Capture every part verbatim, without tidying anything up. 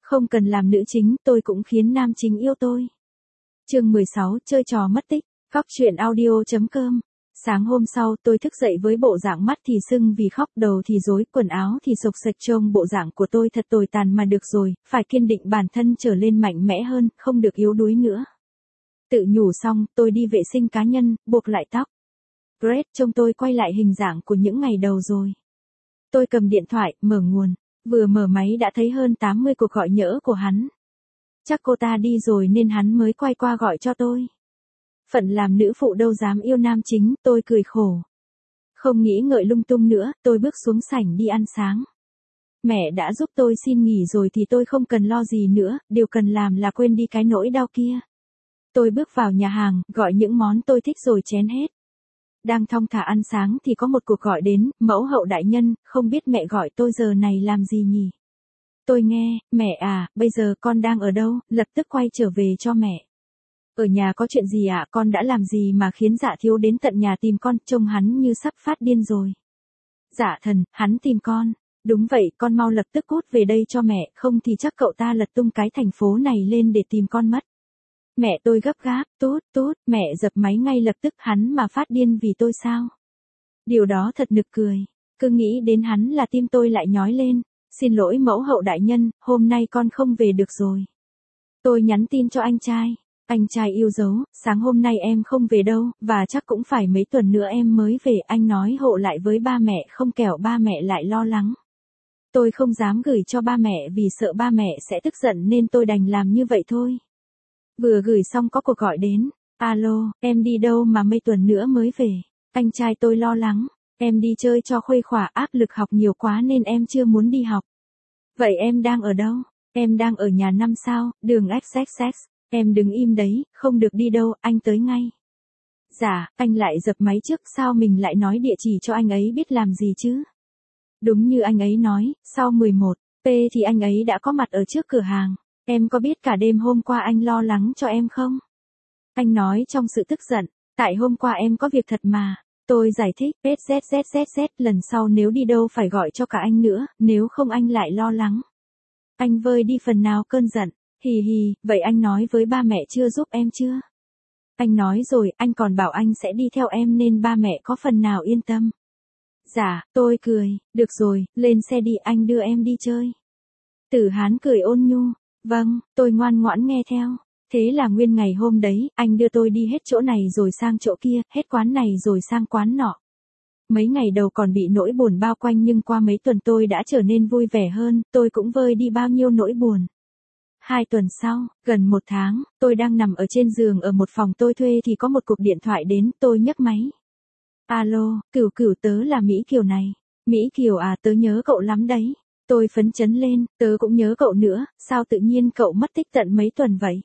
Không cần làm nữ chính, tôi cũng khiến nam chính yêu tôi. Chương mười sáu, chơi trò mất tích. Góc truyện audio chấm com. Sáng hôm sau, tôi thức dậy với bộ dạng mắt thì sưng vì khóc, đầu thì rối, quần áo thì xộc xệch, trông bộ dạng của tôi thật tồi tàn mà được rồi, phải kiên định bản thân trở lên mạnh mẽ hơn, không được yếu đuối nữa. Tự nhủ xong, tôi đi vệ sinh cá nhân, buộc lại tóc. Greg trông tôi quay lại hình dạng của những ngày đầu rồi. Tôi cầm điện thoại, mở nguồn. Vừa mở máy đã thấy hơn tám mươi cuộc gọi nhỡ của hắn. Chắc cô ta đi rồi nên hắn mới quay qua gọi cho tôi. Phận làm nữ phụ đâu dám yêu nam chính, tôi cười khổ. Không nghĩ ngợi lung tung nữa, tôi bước xuống sảnh đi ăn sáng. Mẹ đã giúp tôi xin nghỉ rồi thì tôi không cần lo gì nữa, điều cần làm là quên đi cái nỗi đau kia. Tôi bước vào nhà hàng, gọi những món tôi thích rồi chén hết. Đang thong thả ăn sáng thì có một cuộc gọi đến, mẫu hậu đại nhân, không biết mẹ gọi tôi giờ này làm gì nhỉ? Tôi nghe, mẹ à, bây giờ con đang ở đâu, lập tức quay trở về cho mẹ. Ở nhà có chuyện gì ạ, à? Con đã làm gì mà khiến Dạ Thiếu đến tận nhà tìm con, trông hắn như sắp phát điên rồi. Dạ Thần, hắn tìm con. Đúng vậy, con mau lập tức cút về đây cho mẹ, không thì chắc cậu ta lật tung cái thành phố này lên để tìm con mất. Mẹ tôi gấp gáp, tốt, tốt, mẹ dập máy ngay lập tức, hắn mà phát điên vì tôi sao? Điều đó thật nực cười, cứ nghĩ đến hắn là tim tôi lại nhói lên. Xin lỗi mẫu hậu đại nhân, hôm nay con không về được rồi. Tôi nhắn tin cho anh trai. Anh trai yêu dấu, sáng hôm nay em không về đâu, và chắc cũng phải mấy tuần nữa em mới về, anh nói hộ lại với ba mẹ không kẻo ba mẹ lại lo lắng. Tôi không dám gửi cho ba mẹ vì sợ ba mẹ sẽ tức giận nên tôi đành làm như vậy thôi. Vừa gửi xong có cuộc gọi đến. Alo, em đi đâu mà mấy tuần nữa mới về? Anh trai tôi lo lắng. Em đi chơi cho khuây khỏa, áp lực học nhiều quá nên em chưa muốn đi học. Vậy em đang ở đâu? Em đang ở nhà năm sao, đường ích ích ích. Em đứng im đấy, không được đi đâu, anh tới ngay. Dạ, anh lại dập máy trước, sao mình lại nói địa chỉ cho anh ấy biết làm gì chứ? Đúng như anh ấy nói, sau mười một giờ thì anh ấy đã có mặt ở trước cửa hàng. Em có biết cả đêm hôm qua anh lo lắng cho em không? Anh nói trong sự tức giận, tại hôm qua em có việc thật mà. Tôi giải thích, zzzz, lần sau nếu đi đâu phải gọi cho cả anh nữa, nếu không anh lại lo lắng. Anh vơi đi phần nào cơn giận, hì hì, vậy anh nói với ba mẹ chưa giúp em chưa? Anh nói rồi, anh còn bảo anh sẽ đi theo em nên ba mẹ có phần nào yên tâm. Dạ, tôi cười, được rồi, lên xe đi, anh đưa em đi chơi. Tử Hán cười ôn nhu, vâng, tôi ngoan ngoãn nghe theo. Thế là nguyên ngày hôm đấy, anh đưa tôi đi hết chỗ này rồi sang chỗ kia, hết quán này rồi sang quán nọ. Mấy ngày đầu còn bị nỗi buồn bao quanh nhưng qua mấy tuần tôi đã trở nên vui vẻ hơn, tôi cũng vơi đi bao nhiêu nỗi buồn. Hai tuần sau, gần một tháng, tôi đang nằm ở trên giường ở một phòng tôi thuê thì có một cuộc điện thoại đến, tôi nhấc máy. Alo, Cửu Cửu, tớ là Mỹ Kiều này. Mỹ Kiều à, tớ nhớ cậu lắm đấy. Tôi phấn chấn lên, tớ cũng nhớ cậu nữa, sao tự nhiên cậu mất tích tận mấy tuần vậy?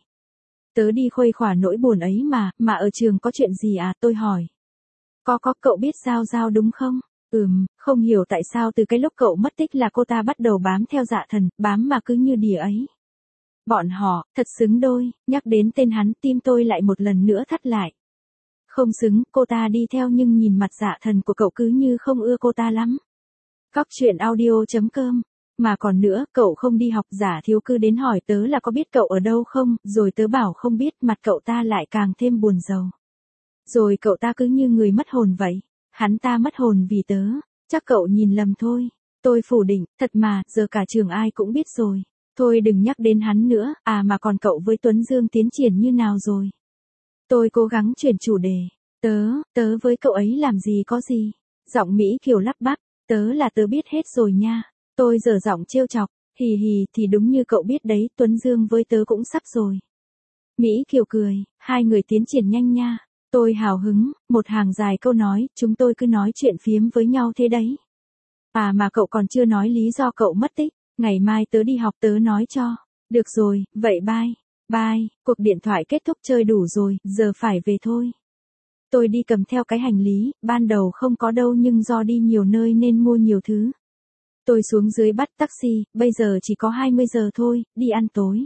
Tớ đi khuây khỏa nỗi buồn ấy mà, mà ở trường có chuyện gì à, tôi hỏi. Có có, cậu biết Giao Giao đúng không? Ừm, không hiểu tại sao từ cái lúc cậu mất tích là cô ta bắt đầu bám theo Dạ Thần, bám mà cứ như đỉa ấy. Bọn họ, thật xứng đôi, nhắc đến tên hắn tim tôi lại một lần nữa thắt lại. Không xứng, cô ta đi theo nhưng nhìn mặt Dạ Thần của cậu cứ như không ưa cô ta lắm. Góc truyện audio chấm com. Mà còn nữa, cậu không đi học, Giả Thiếu cứ đến hỏi tớ là có biết cậu ở đâu không, rồi tớ bảo không biết, mặt cậu ta lại càng thêm buồn rầu. Rồi cậu ta cứ như người mất hồn vậy. Hắn ta mất hồn vì tớ, chắc cậu nhìn lầm thôi. Tôi phủ định, thật mà, giờ cả trường ai cũng biết rồi. Thôi đừng nhắc đến hắn nữa, à mà còn cậu với Tuấn Dương tiến triển như nào rồi? Tôi cố gắng chuyển chủ đề. Tớ, tớ với cậu ấy làm gì có gì? Giọng Mỹ Kiều lắp bắp, tớ là tớ biết hết rồi nha. Tôi giở giọng trêu chọc, hì hì, thì đúng như cậu biết đấy, Tuấn Dương với tớ cũng sắp rồi. Mỹ Kiều cười, hai người tiến triển nhanh nha. Tôi hào hứng, một hàng dài câu nói, chúng tôi cứ nói chuyện phiếm với nhau thế đấy. À mà cậu còn chưa nói lý do cậu mất tích, ngày mai tớ đi học tớ nói cho. Được rồi, vậy bye. Bye, cuộc điện thoại kết thúc, chơi đủ rồi, giờ phải về thôi. Tôi đi cầm theo cái hành lý, ban đầu không có đâu nhưng do đi nhiều nơi nên mua nhiều thứ. Tôi xuống dưới bắt taxi, bây giờ chỉ có hai mươi giờ thôi, đi ăn tối.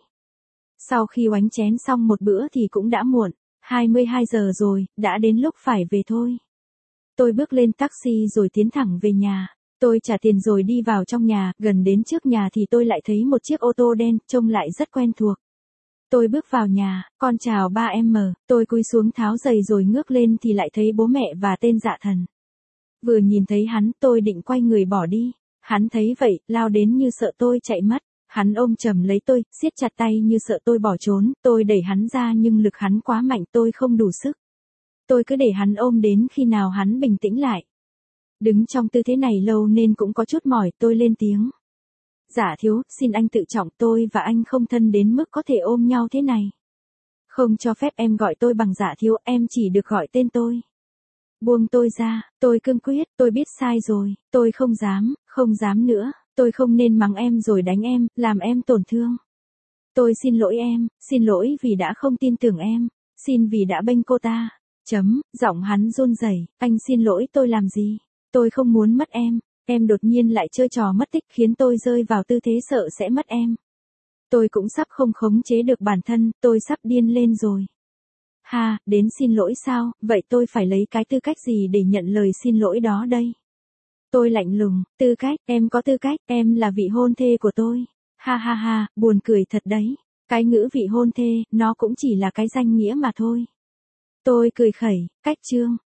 Sau khi oánh chén xong một bữa thì cũng đã muộn, hai mươi hai giờ rồi, đã đến lúc phải về thôi. Tôi bước lên taxi rồi tiến thẳng về nhà. Tôi trả tiền rồi đi vào trong nhà, gần đến trước nhà thì tôi lại thấy một chiếc ô tô đen, trông lại rất quen thuộc. Tôi bước vào nhà, con chào ba em, tôi cúi xuống tháo giày rồi ngước lên thì lại thấy bố mẹ và tên Dạ Thần. Vừa nhìn thấy hắn, tôi định quay người bỏ đi. Hắn thấy vậy, lao đến như sợ tôi chạy mất. Hắn ôm chầm lấy tôi, siết chặt tay như sợ tôi bỏ trốn. Tôi đẩy hắn ra nhưng lực hắn quá mạnh, tôi không đủ sức. Tôi cứ để hắn ôm đến khi nào hắn bình tĩnh lại. Đứng trong tư thế này lâu nên cũng có chút mỏi, tôi lên tiếng. Dạ thiếu, xin anh tự trọng, tôi và anh không thân đến mức có thể ôm nhau thế này. Không cho phép em gọi tôi bằng dạ thiếu, em chỉ được gọi tên tôi. Buông tôi ra, tôi cương quyết, tôi biết sai rồi, tôi không dám, không dám nữa, tôi không nên mắng em rồi đánh em, làm em tổn thương. Tôi xin lỗi em, xin lỗi vì đã không tin tưởng em, xin vì đã bênh cô ta. Chấm, giọng hắn run rẩy, anh xin lỗi tôi làm gì? Tôi không muốn mất em, em đột nhiên lại chơi trò mất tích khiến tôi rơi vào tư thế sợ sẽ mất em. Tôi cũng sắp không khống chế được bản thân, tôi sắp điên lên rồi. Ha, đến xin lỗi sao, vậy tôi phải lấy cái tư cách gì để nhận lời xin lỗi đó đây? Tôi lạnh lùng, tư cách, em có tư cách, em là vị hôn thê của tôi. Ha ha ha, buồn cười thật đấy. Cái ngữ vị hôn thê, nó cũng chỉ là cái danh nghĩa mà thôi. Tôi cười khẩy, cách chương.